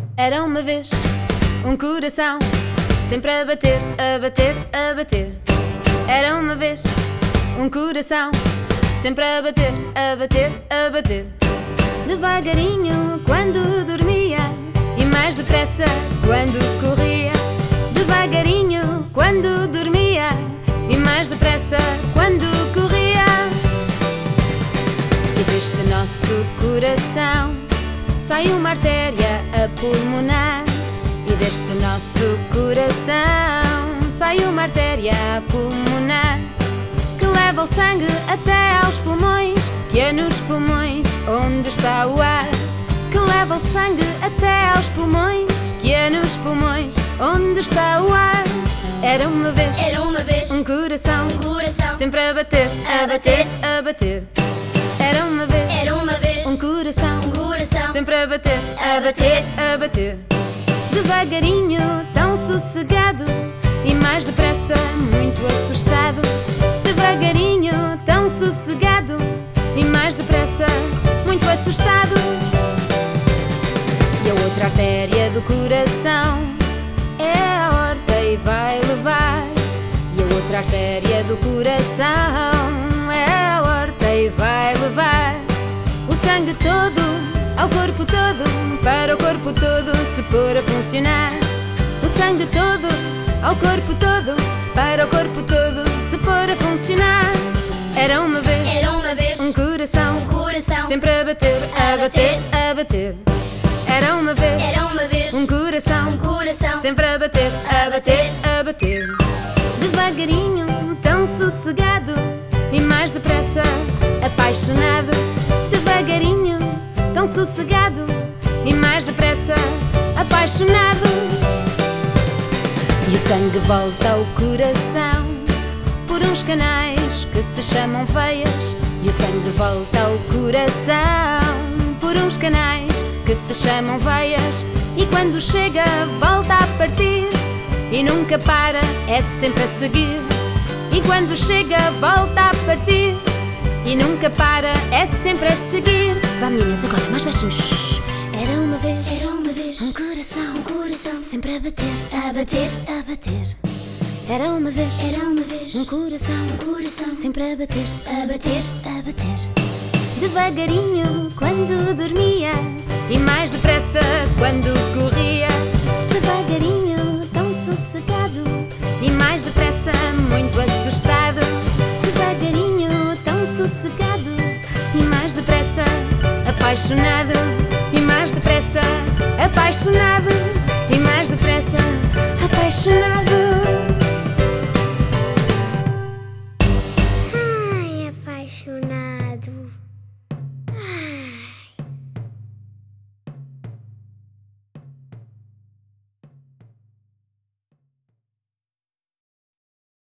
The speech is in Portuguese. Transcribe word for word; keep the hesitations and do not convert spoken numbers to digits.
Era uma vez um coração sempre a bater, a bater, a bater. Era uma vez um coração sempre a bater, a bater, a bater. Devagarinho quando dormia e mais depressa quando corria. Devagarinho quando dormia e mais depressa quando corria. E deste nosso coração sai uma artéria a pulmonar. E deste nosso coração sai uma artéria a pulmonar que leva o sangue até aos pulmões, que é nos pulmões onde está o ar. Que leva o sangue até aos pulmões, que é nos pulmões onde está o ar. Era uma vez, Era uma vez um coração, um coração sempre a bater, a bater, a bater. Era uma vez, Era uma vez um coração, um coração sempre a bater, a bater, a bater. Devagarinho, tão sossegado e mais depressa, muito assustado. Devagarinho, tão sossegado e mais depressa, muito assustado. E a outra artéria do coração é a aorta e vai levar. E a outra artéria do coração é a aorta e vai levar o sangue todo ao corpo todo, para o corpo todo se pôr a funcionar. O sangue todo ao corpo todo, para o corpo todo se pôr a funcionar. Era uma vez, Era uma vez um coração, um coração sempre a bater, a bater, a bater. Era uma vez, Era uma vez um coração, um coração sempre a bater, a bater, a bater. Devagarinho, tão sossegado e mais depressa, apaixonado. Devagarinho, tão sossegado e mais depressa, apaixonado. E o sangue volta ao coração por uns canais que se chamam veias. E o sangue volta ao coração por uns canais que se chamam veias. E quando chega volta a partir e nunca para, é sempre a seguir. E quando chega volta a partir e nunca para, é sempre a seguir. Vá meninas, agora mais baixinho. Shhh. Era uma vez, Era uma vez um coração, um coração sempre a bater, a bater, a bater. Era uma vez, Era uma vez um coração, um coração sempre a bater, a bater, a bater. Devagarinho quando dormia e mais depressa quando corria. Devagarinho, tão sossegado e mais depressa, muito assustado. Devagarinho, tão sossegado e mais depressa, apaixonado. E mais depressa, apaixonado. E mais depressa, apaixonado.